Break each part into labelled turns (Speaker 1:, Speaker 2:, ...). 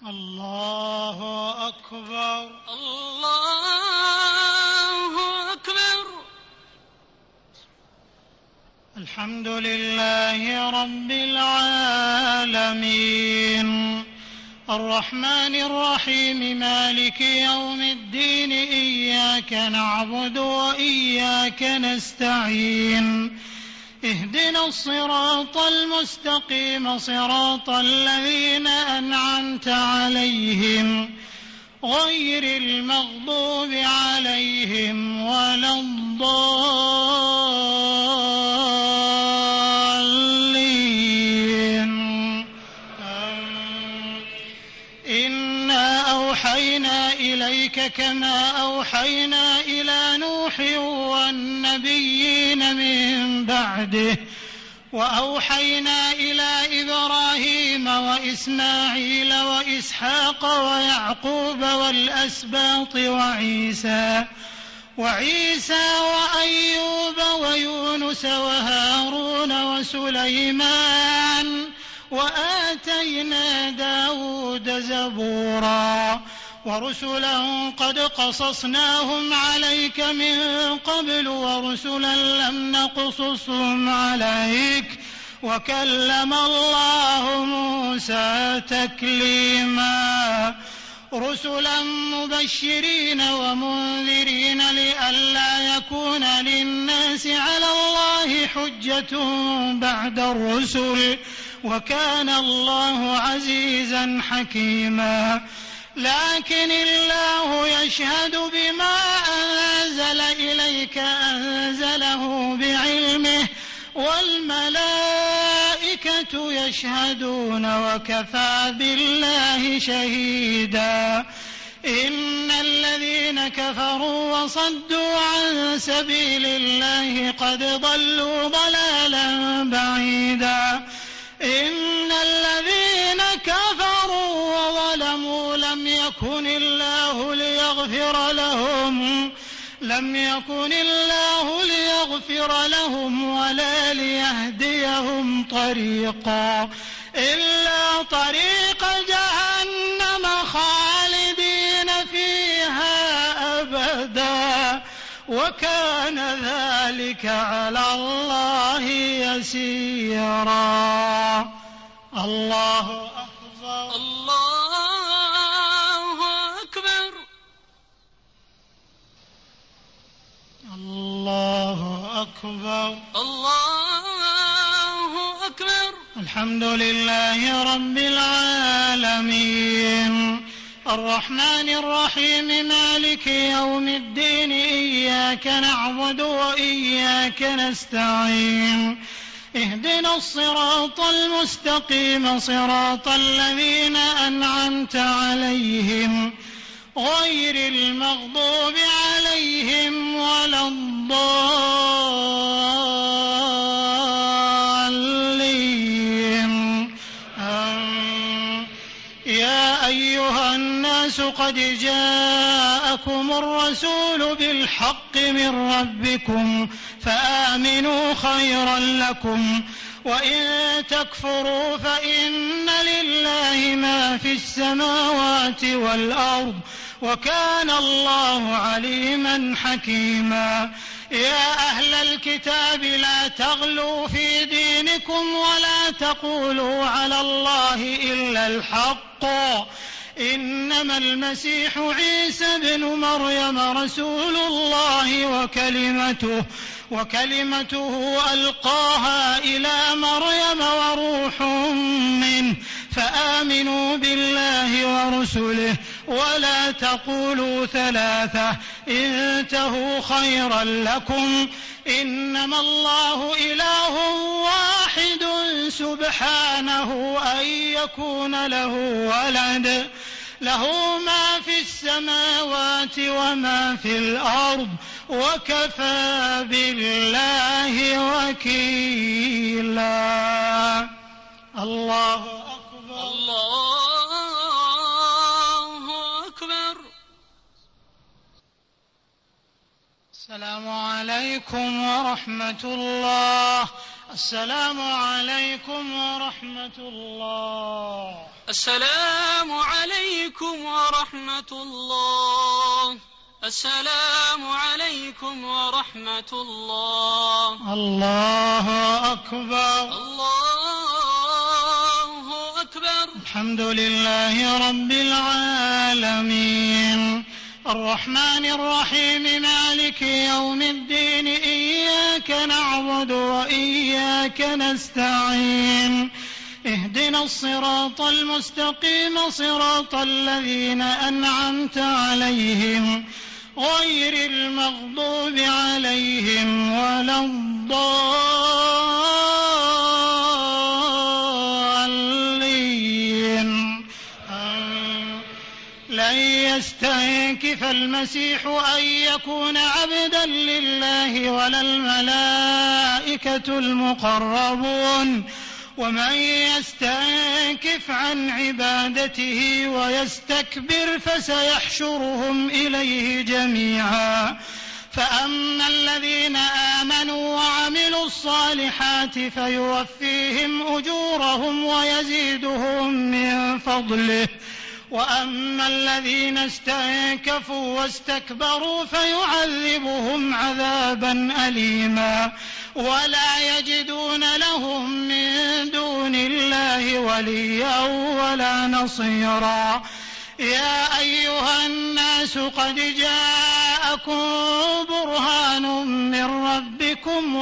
Speaker 1: الله أكبر.
Speaker 2: الله أكبر.
Speaker 1: الحمد لله رب العالمين الرحمن الرحيم مالك يوم الدين إياك نعبد وإياك نستعين اهدنا الصراط المستقيم صراط الذين أنعمت عليهم غير المغضوب عليهم ولا الضالين. إنا أوحينا إليك كما أوحينا إلى نوح والنبيين من بعده وأوحينا إلى إبراهيم وإسماعيل وإسحاق ويعقوب والأسباط وعيسى وأيوب ويونس وهارون وسليمان وآتينا داود زبورا ورسلا قد قصصناهم عليك من قبل ورسلا لم نقصصهم عليك وكلم الله موسى تكليما رسلا مبشرين ومنذرين لئلا يكون للناس على الله حجة بعد الرسل وكان الله عزيزا حكيما. لكن الله يشهد بما أنزل إليك أنزله بعلمه والملائكة يشهدون وكفى بالله شهيدا. إن الذين كفروا وصدوا عن سبيل الله قد ضلوا ضلالا بعيدا. إن الذين كفروا وظلموا لم يكن الله ليغفر لهم ولا ليهديهم طريقا إلا طريق جهنم خالدين فيها أبدا وكان ذلك على الله يسيرا. الله أكبر.
Speaker 2: الله أكبر.
Speaker 1: الله أكبر.
Speaker 2: الله أكبر.
Speaker 1: الحمد لله رب العالمين الرحمن الرحيم مالك يوم الدين إياك نعبد وإياك نستعين اهدنا الصراط المستقيم صراط الذين أنعمت عليهم غير المغضوب عليهم ولا الضالين. يا أيها الناس قد جاءكم الرسول بالحق من ربكم فآمنوا خيرا لكم وإن تكفروا فإن لله ما في السماوات والأرض وكان الله عليما حكيما. يا أهل الكتاب لا تغلوا في دينكم ولا تقولوا على الله إلا الحق إنما المسيح عيسى بن مريم رسول الله وكلمته ألقاها إلى مريم وروح منه فآمنوا بالله ورسله ولا تقولوا ثلاثة انتهوا خيرا لكم إنما الله إله واحد سبحانه أن يكون له ولد له ما في السماوات وما في الأرض وكفى بالله وكيلا. الله أكبر.
Speaker 2: الله أكبر.
Speaker 1: السلام عليكم ورحمة الله. السلام عليكم ورحمة الله.
Speaker 2: السلام عليكم ورحمة الله. السلام عليكم ورحمة الله.
Speaker 1: الله أكبر.
Speaker 2: الله أكبر.
Speaker 1: الحمد لله رب العالمين، الرحمن الرحيم، مالك يوم الدين، إياك نعبد وإياك نستعين، اهدنا الصراط المستقيم، صراط الذين أنعمت عليهم غير المغضوب عليهم ولا الضالين. لن يستنكف المسيح أن يكون عبدا لله ولا الملائكة المقربون، ومن يستنكف عن عبادته ويستكبر فسيحشرهم إليه جميعا. فأما الذين آمنوا وعملوا الصالحات فيوفيهم أجورهم ويزيدهم من فضله، وأما الذين استنكفوا واستكبروا فيعذبهم عذابا أليما ولا يجدون لهم من دون الله وليا ولا نصيرا. يا أيها الناس قد جاءكم برهان من ربكم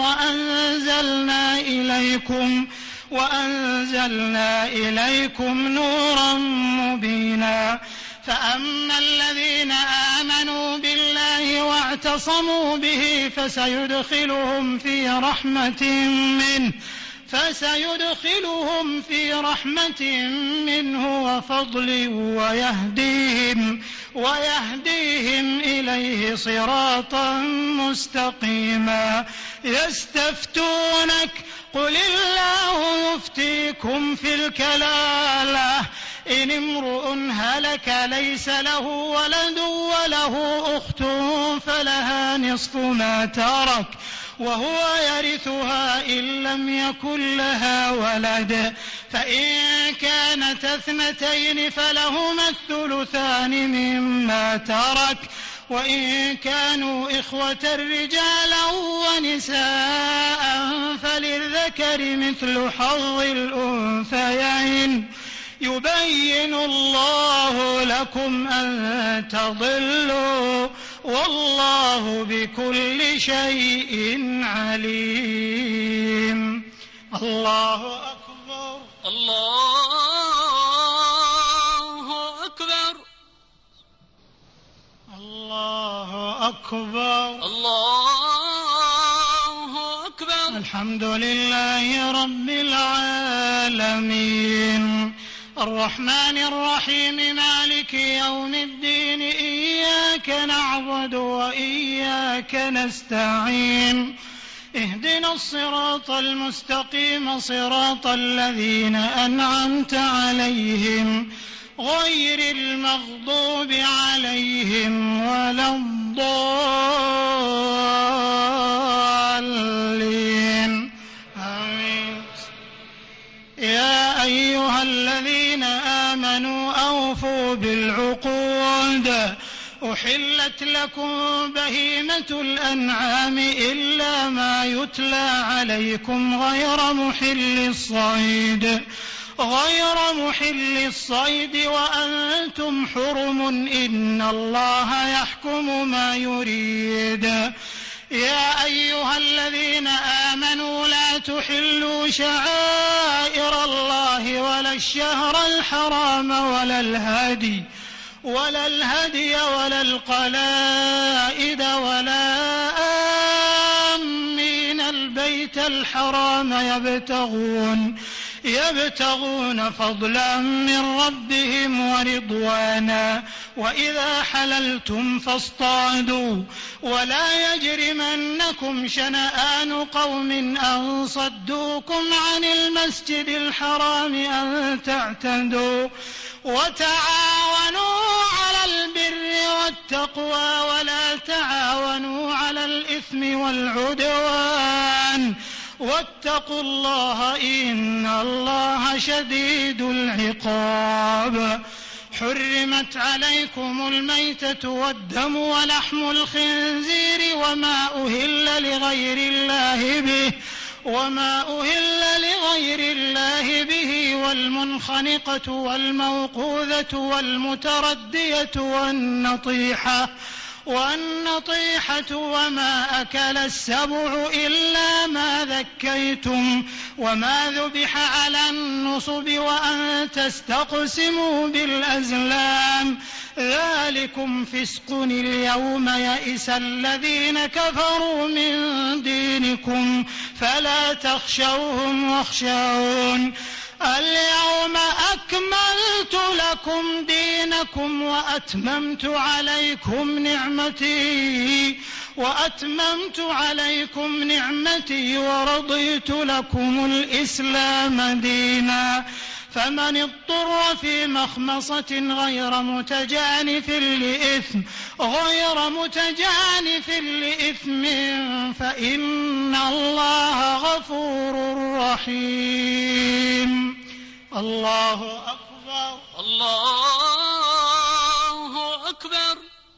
Speaker 1: وأنزلنا إليكم نورا مبينا. فأما الذين آمنوا بالله واعتصموا به فسيدخلهم في رحمة منه وفضل ويهديهم إليه صراطا مستقيما. يستفتونك قل الله يفتيكم في الكلالة إن امرؤ هلك ليس له ولد وله أخت فلها نصف ما ترك وهو يرثها إن لم يكن لها ولد، فإن كانت اثنتين فلهما الثلثان مما ترك، وإن كانوا إخوة رجالا ونساء فللذكر مثل حظ الأنثيين. يبين الله لكم أن تضلوا والله بكل شيء عليم. الله أكبر.
Speaker 2: الله أكبر.
Speaker 1: الله أكبر.
Speaker 2: الله أكبر.
Speaker 1: الحمد لله رب العالمين، الرحمن الرحيم، مالك يوم الدين، إياك نعبد وإياك نستعين، اهدنا الصراط المستقيم، صراط الذين أنعمت عليهم غير المغضوب عليهم ولا الضالين. آمين. يا أيها الذين آمنوا أوفوا بالعقود، أحلت لكم بهيمة الأنعام إلا ما يتلى عليكم غير محل الصيد وأنتم حرم، إن الله يحكم ما يريد. يا أيها الذين آمنوا لا تحلوا شعائر الله ولا الشهر الحرام ولا الهدي ولا القلائد ولا آمين البيت الحرام يبتغون فضلا من ربهم ورضوانا، وإذا حللتم فاصطادوا، ولا يجرمنكم شنآن قوم أن صدوكم عن المسجد الحرام أن تعتدوا، وتعاونوا على البر والتقوى ولا تعاونوا على الإثم والعدوان، واتقوا الله إن الله شديد العقاب. حرمت عليكم الميتة والدم ولحم الخنزير وما أهل لغير الله به والمنخنقة والموقوذة والمتردية والنطيحة وما أكل السبع إلا ما ذكيتم وما ذبح على النصب وأن تستقسموا بالأزلام ذلكم فسق. اليوم يئس الذين كفروا من دينكم فلا تخشوهم واخشون. اليوم أكملت لكم دينكم وأتممت عليكم نعمتي ورضيت لكم الإسلام دينا. فمن اضطر في مخمصة غير متجانف لإثم فإن الله غفور رحيم. الله أكبر.
Speaker 2: الله أكبر.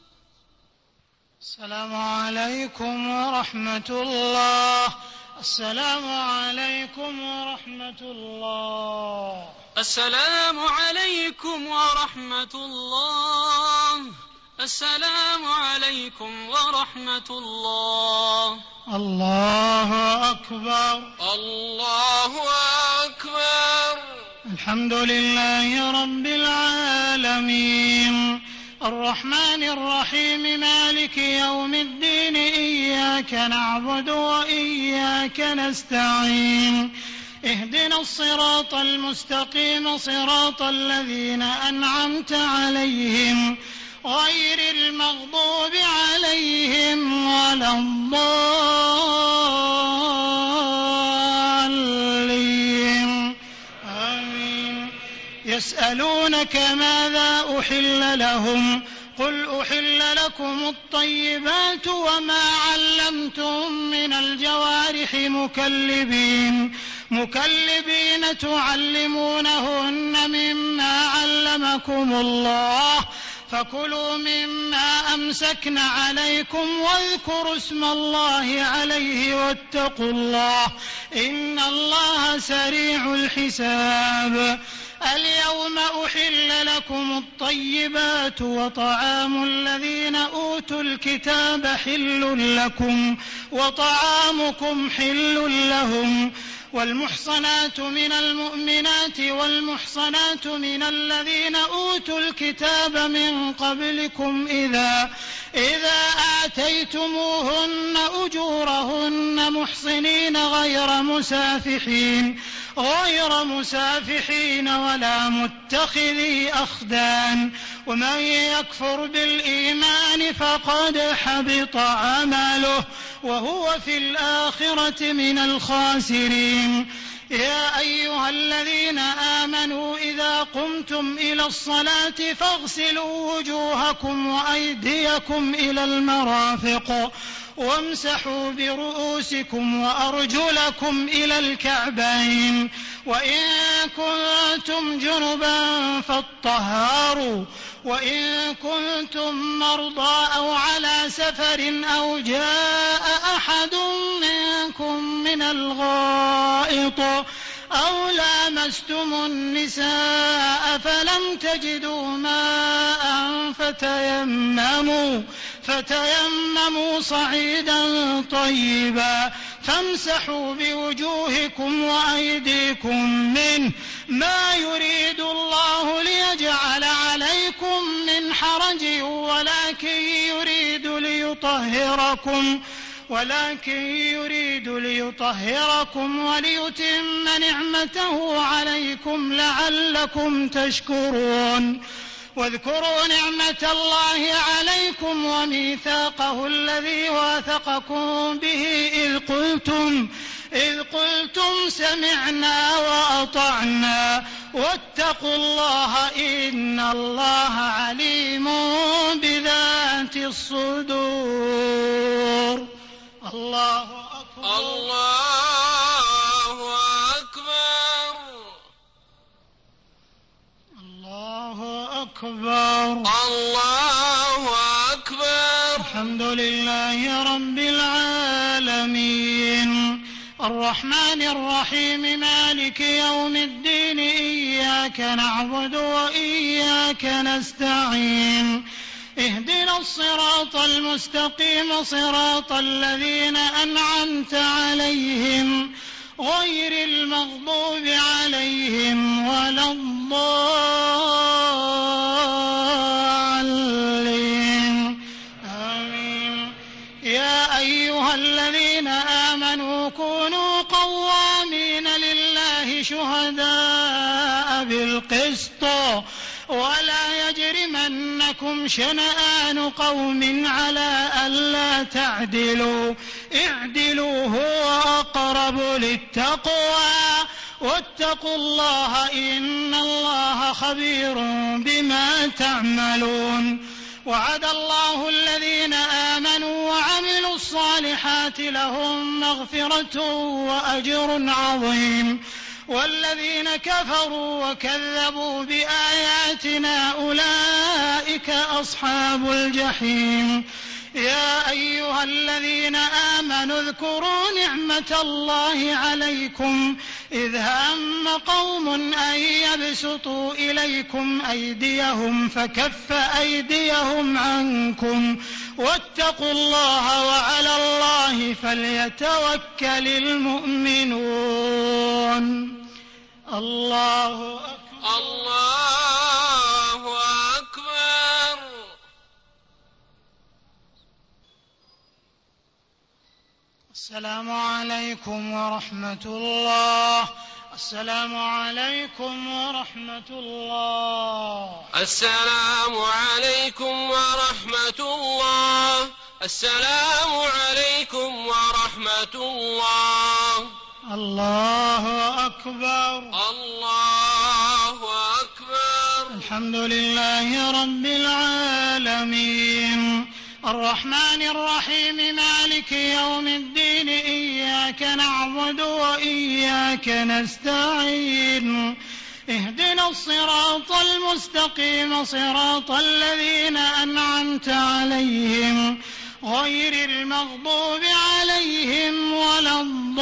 Speaker 1: السلام عليكم ورحمة الله. السلام عليكم ورحمة الله.
Speaker 2: السلام عليكم ورحمة الله. السلام عليكم ورحمة الله.
Speaker 1: الله أكبر.
Speaker 2: الله أكبر.
Speaker 1: الحمد لله رب العالمين الرحمن الرحيم مالك يوم الدين إياك نعبد وإياك نستعين اهدنا الصراط المستقيم صراط الذين أنعمت عليهم غير المغضوب عليهم ولا الضالين آمين. يسألونك ماذا أحل لهم قل أحل لكم الطيبات وما علمتم من الجوارح مكلبين تعلمونهن مما علمكم الله فكلوا مما أمسكن عليكم واذكروا اسم الله عليه واتقوا الله إن الله سريع الحساب. اليوم أحل لكم الطيبات وطعام الذين أوتوا الكتاب حل لكم وطعامكم حل لهم والمحصنات من المؤمنات والمحصنات من الذين أوتوا الكتاب من قبلكم إذا آتيتموهن أجورهن محصنين غير مسافحين ولا متخذي أخدان ومن يكفر بالإيمان فقد حبط عمله وهو في الآخرة من الخاسرين. يا أيها الذين آمنوا إذا قمتم إلى الصلاة فاغسلوا وجوهكم وأيديكم إلى المرافق وامسحوا برؤوسكم وأرجلكم إلى الكعبين وإن كنتم جنبا فاطهروا وإن كنتم مرضى أو على سفر أو جاء أحد منكم من الغائط أو لامستم النساء فلم تجدوا ماء فتيمموا صعيدا طيبا فامسحوا بوجوهكم وأيديكم منه ما يريد الله ليجعل عليكم من حرج ولكن يريد ليطهركم وليتم نعمته عليكم لعلكم تشكرون. واذكروا نعمة الله عليكم وميثاقه الذي واثقكم به إذ قلتم سمعنا وأطعنا واتقوا الله إن الله عليم بذات الصدور. الله أكبر.
Speaker 2: الله
Speaker 1: أكبر.
Speaker 2: الله أكبر.
Speaker 1: الحمد لله رب العالمين الرحمن الرحيم مالك يوم الدين إياك نعبد وإياك نستعين اهدنا الصراط المستقيم صراط الذين أنعمت عليهم غير المغضوب عليهم ولا الضالين آمين. يا أيها الذين آمنوا كونوا قوامين لله شهداء بالقسط ولا يجرمنكم شنآن قوم على ألا تعدلوا اعدلوا هو أقرب للتقوى واتقوا الله إن الله خبير بما تعملون. وعد الله الذين آمنوا وعملوا الصالحات لهم مغفرة وأجر عظيم والذين كفروا وكذبوا بآياتنا أولئك أصحاب الجحيم. يا أيها الذين آمنوا اذكروا نعمة الله عليكم إذ هم قوم أن يبسطوا إليكم أيديهم فكف أيديهم عنكم واتقوا الله وعلى الله فليتوكل المؤمنون. الله أكبر.
Speaker 2: الله أكبر.
Speaker 1: السلام عليكم ورحمة الله. السلام عليكم ورحمة الله.
Speaker 2: السلام عليكم ورحمة الله. السلام عليكم ورحمة الله.
Speaker 1: الله أكبر.
Speaker 2: الله أكبر.
Speaker 1: الحمد لله رب العالمين الرحمن الرحيم مالك يوم الدين إياك نعبد وإياك نستعين اهدنا الصراط المستقيم صراط الذين أنعمت عليهم غير المغضوب عليهم ولا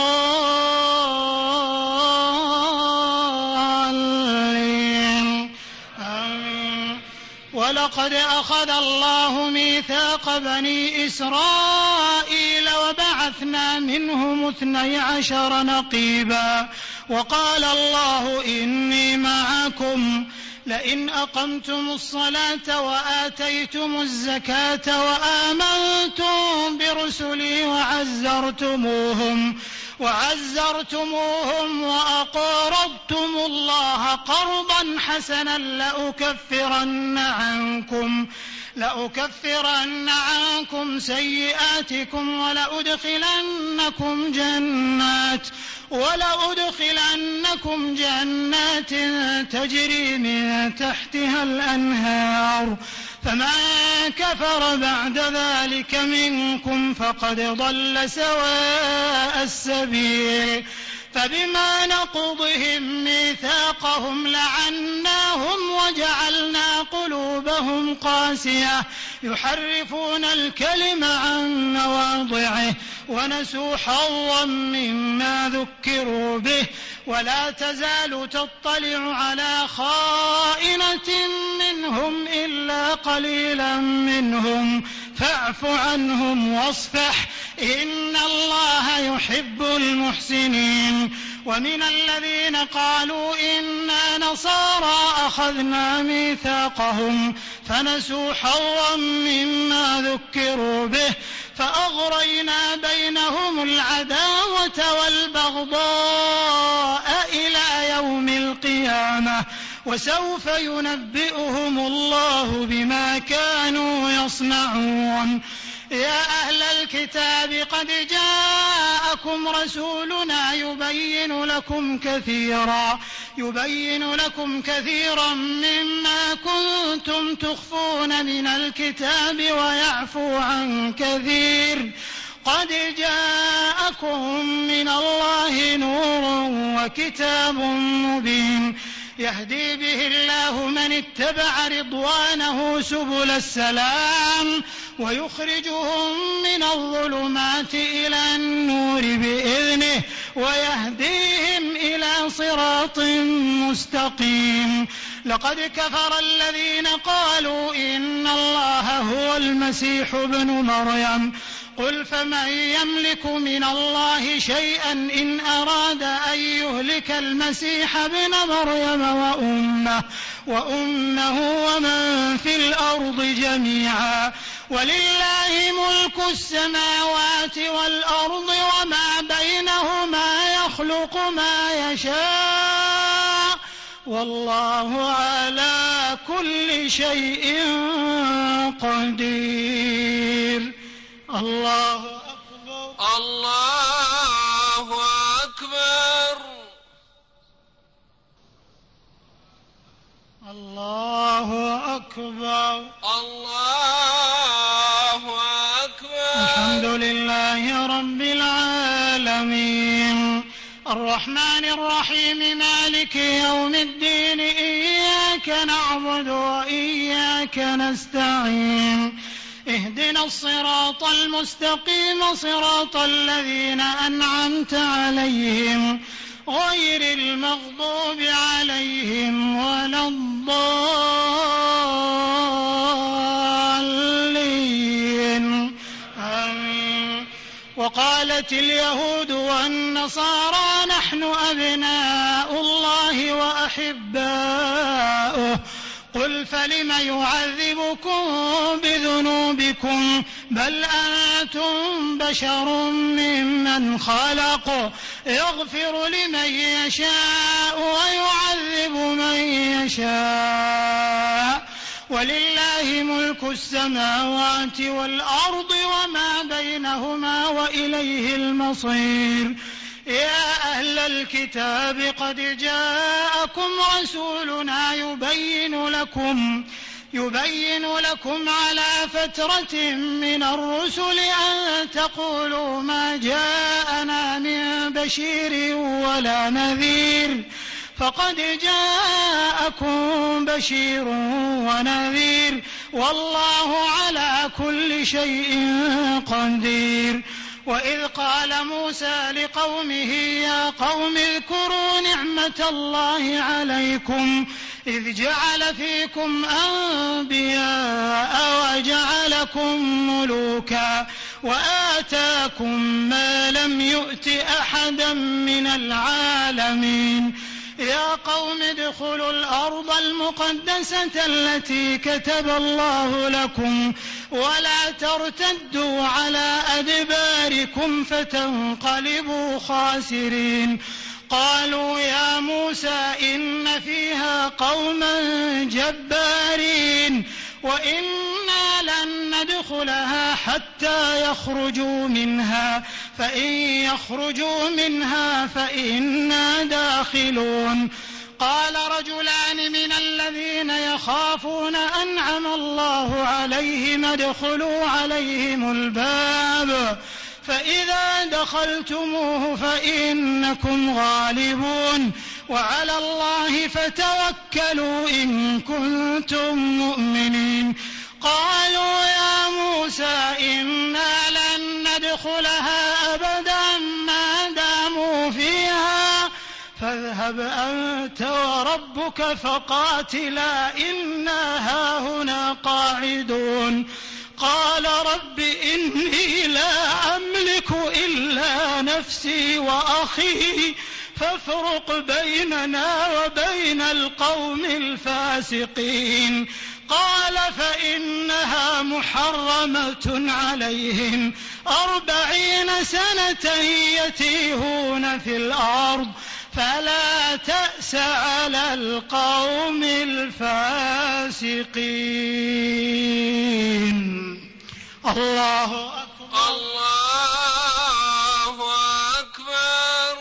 Speaker 1: الضالين آمين. ولقد أخذ الله ميثاق بني إسرائيل وبعثنا منهم 12 نقيبا وقال الله إني معكم لئن أقمتم الصلاة وآتيتم الزكاة وآمنتم برسلي وعزرتموهم وأقرضتم الله قرضا حسنا لأكفرن عنكم سيئاتكم ولأدخلنكم جنات تجري من تحتها الأنهار فمن كفر بعد ذلك منكم فقد ضل سواء السبيل. فبما نقضهم ميثاقهم لعناهم وجعلنا قلوبهم قاسية يحرفون الكلم عن مواضعه ونسوا حظا مما ذكروا به ولا تزال تطلع على خائنة منهم إلا قليلا منهم فاعف عنهم واصفح إن الله يحب المحسنين. ومن الذين قالوا إنا نصارى أخذنا ميثاقهم فنسوا حظا مما ذكروا به فأغرينا بينهم العداوة والبغضاء إلى يوم القيامة وسوف ينبئهم الله بما كانوا يصنعون. يا أهل الكتاب قد جاءكم رسولنا يبين لكم كثيرا مما كنتم تخفون من الكتاب ويعفو عن كثير قد جاءكم من الله نور وكتاب مبين يهدي به الله من اتبع رضوانه سبل السلام ويخرجهم من الظلمات إلى النور بإذنه ويهديهم إلى صراط مستقيم. لقد كفر الذين قالوا إن الله هو المسيح ابن مريم قل فمن يملك من الله شيئا إن أراد أن يهلك المسيح ابن مريم وأمه ومن في الأرض جميعا ولله ملك السماوات والأرض وما بينهما يخلق ما يشاء والله على كل شيء قدير. الله أكبر
Speaker 2: الله أكبر
Speaker 1: الله أكبر
Speaker 2: الله أكبر.
Speaker 1: الحمد لله رب العالمين الرحمن الرحيم مالك يوم الدين إياك نعبد وإياك نستعين اهدنا الصراط المستقيم صراط الذين أنعمت عليهم غير المغضوب عليهم ولا الضالين آمين. وقالت اليهود والنصارى نحن أبناء الله وأحباؤه قل فلم يعذبكم بذنوبكم بل أنتم بشر ممن خلق يغفر لمن يشاء ويعذب من يشاء ولله ملك السماوات والأرض وما بينهما وإليه المصير. يا أهل الكتاب قد جاءكم رسولنا يبين لكم على فترة من الرسل أن تقولوا ما جاءنا من بشير ولا نذير فقد جاءكم بشير ونذير والله على كل شيء قدير. وإذ قال موسى لقومه يا قوم اذكروا نعمة الله عليكم إذ جعل فيكم أنبياء وجعلكم ملوكا وآتاكم ما لم يؤت أحدا من العالمين. يا قوم ادخلوا الأرض المقدسة التي كتب الله لكم ولا ترتدوا على أدباركم فتنقلبوا خاسرين. قالوا يا موسى إن فيها قوما جبارين وإنا لن ندخلها حتى يخرجوا منها فإن يخرجوا منها فإنا داخلون. قال رجلان من الذين يخافون أنعم الله عليهم ادخلوا عليهم الباب فإذا دخلتموه فإنكم غالبون وعلى الله فتوكلوا إن كنتم مؤمنين. قالوا يا موسى إنا لن ندخلها أبدا ما داموا فيها فاذهب أنت وربك فقاتلا إنا هاهنا قاعدون. قال رب إني لا أملك إلا نفسي وأخي فافرق بيننا وبين القوم الفاسقين. قال فإنها محرمة عليهم 40 سنة يتيهون في الأرض فلا تأس على القوم الفاسقين. الله أكبر
Speaker 2: الله أكبر.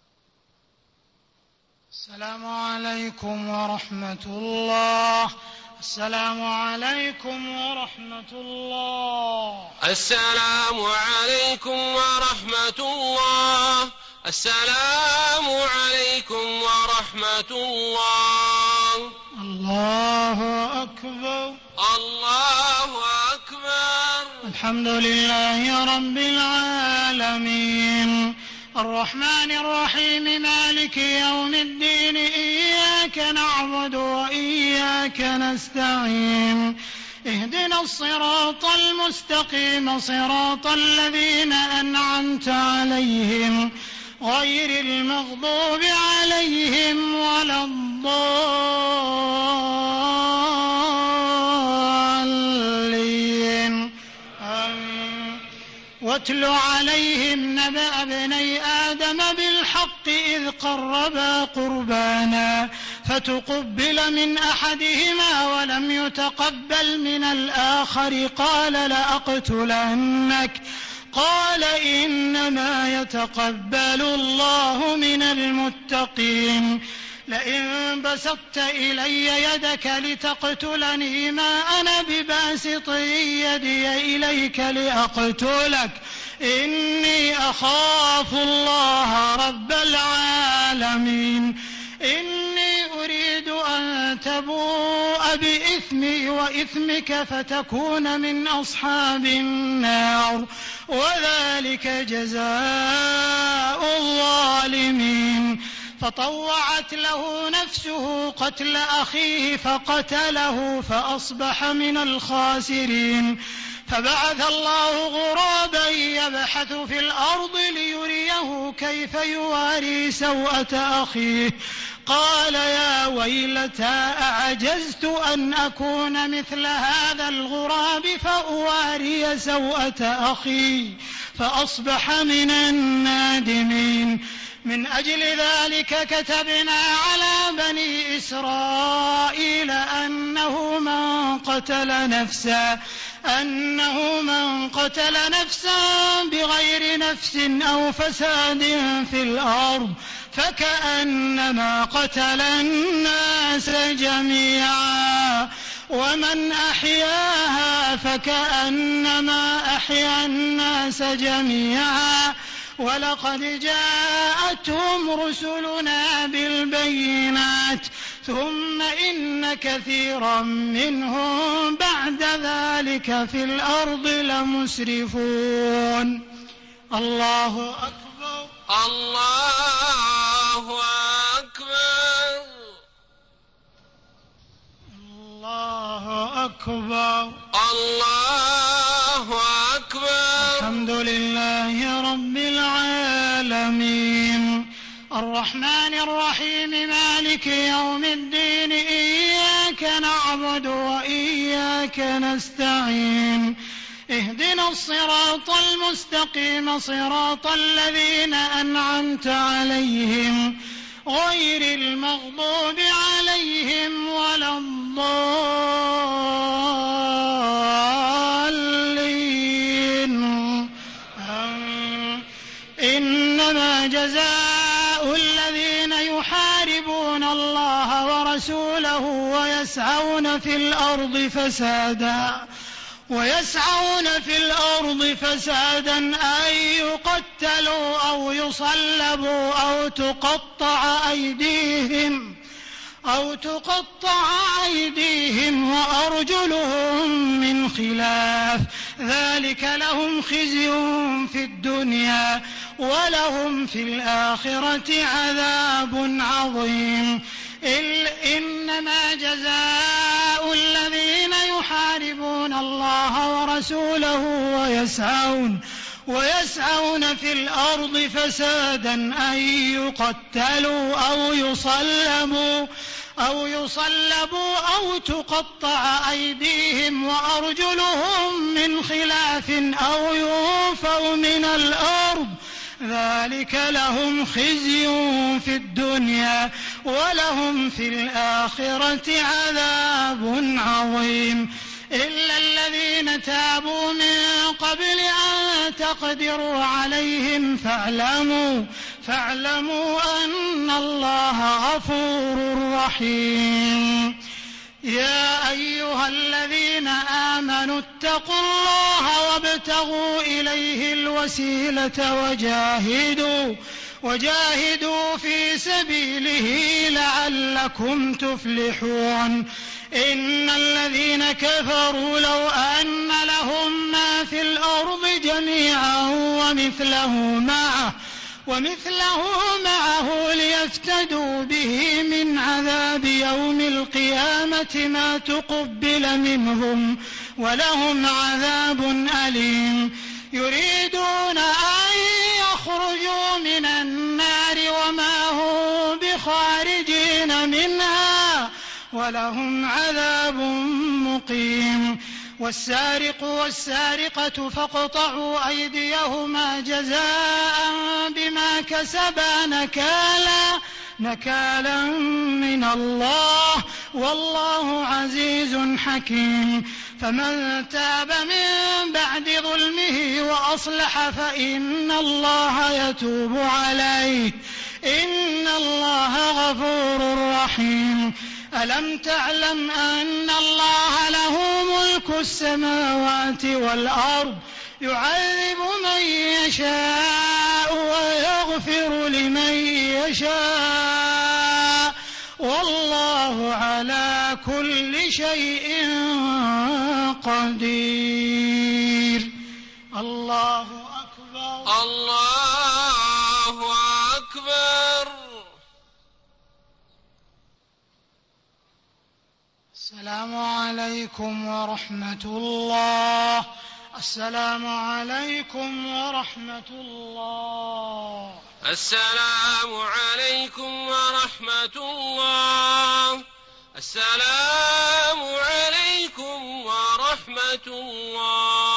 Speaker 1: السلام عليكم ورحمة الله السلام عليكم ورحمة الله.
Speaker 2: السلام عليكم ورحمة الله. السلام عليكم ورحمة الله.
Speaker 1: الله أكبر.
Speaker 2: الله أكبر.
Speaker 1: الحمد لله رب العالمين الرحمن الرحيم مالك يوم الدين إياك نعبد وإياك نستعين اهدنا الصراط المستقيم صراط الذين أنعمت عليهم غير المغضوب عليهم ولا الضالين. واتل عليهم نبأ ابني آدم بالحق إذ قربا قربانا فتقبل من أحدهما ولم يتقبل من الآخر قال لأقتلنك قال إنما يتقبل الله من المتقين. لئن بسطت إلي يدك لتقتلني ما أنا بباسط يدي إليك لأقتلك إني أخاف الله رب العالمين. إني أريد أن تبوء بإثمي وإثمك فتكون من أصحاب النار وذلك جزاء الظالمين. فطوعت له نفسه قتل أخيه فقتله فأصبح من الخاسرين. فبعث الله غرابا يبحث في الأرض ليريه كيف يواري سوءة أخيه قال يا ويلتى أعجزت أن أكون مثل هذا الغراب فأواري سوءة أخي فأصبح من النادمين. من أجل ذلك كتبنا على بني إسرائيل أنه من قتل نفسا بغير نفس أو فساد في الأرض فكأنما قتل الناس جميعا ومن أحياها فكأنما أحيا الناس جميعا ولقد جاءتهم رسلنا بالبينات ثم إن كثيرا منهم بعد ذلك في الأرض لمسرفون. الله أكبر.
Speaker 2: الله أكبر.
Speaker 1: الله أكبر.
Speaker 2: الله أكبر.
Speaker 1: الحمد لله رب العالمين الرحمن الرحيم مالك يوم الدين إياك نعبد وإياك نستعين اهدنا الصراط المستقيم صراط الذين أنعمت عليهم غير المغضوب عليهم ولا الضالين. إنما جزاء الذين يحاربون الله ورسوله ويسعون في الأرض فسادا أن يقتلوا أو يصلبوا أو تقطع أيديهم وأرجلهم من خلاف ذلك لهم خزي في الدنيا ولهم في الآخرة عذاب عظيم. إنما جزاء الذين يحاربون الله ورسوله ويسعون في الأرض فسادا أن يقتلوا أو يصلبوا أو تقطع أيديهم وأرجلهم من خلاف أو ينفوا من الأرض ذلك لهم خزي في الدنيا ولهم في الآخرة عذاب عظيم. إلا الذين تابوا من قبل أن تقدروا عليهم فاعلموا أن الله غفور رحيم. يا أيها الذين آمنوا اتقوا الله وابتغوا إليه الوسيلة وجاهدوا في سبيله لعلكم تفلحون إن الذين كفروا لو أن لهم ما في الأرض جميعا ومثله معه ليفتدوا به من عذاب يوم القيامة ما تقبل منهم ولهم عذاب أليم يريدون أن يخرجوا من النار وما هم بخارجين منها ولهم عذاب مقيم والسارق والسارقة فاقطعوا أيديهما جزاء بما كسبا نكالا من الله والله عزيز حكيم فمن تاب من بعد ظلمه وأصلح فإن الله يتوب عليه إن الله غفور رحيم ألم تعلم أن الله له ملك السماوات والأرض يعذب من يشاء ويغفر لمن يشاء والله على كل شيء قدير الله أكبر
Speaker 2: الله أكبر.
Speaker 1: السلام عليكم ورحمة الله. السلام عليكم ورحمة الله.
Speaker 2: السلام عليكم ورحمة الله. السلام عليكم ورحمة الله.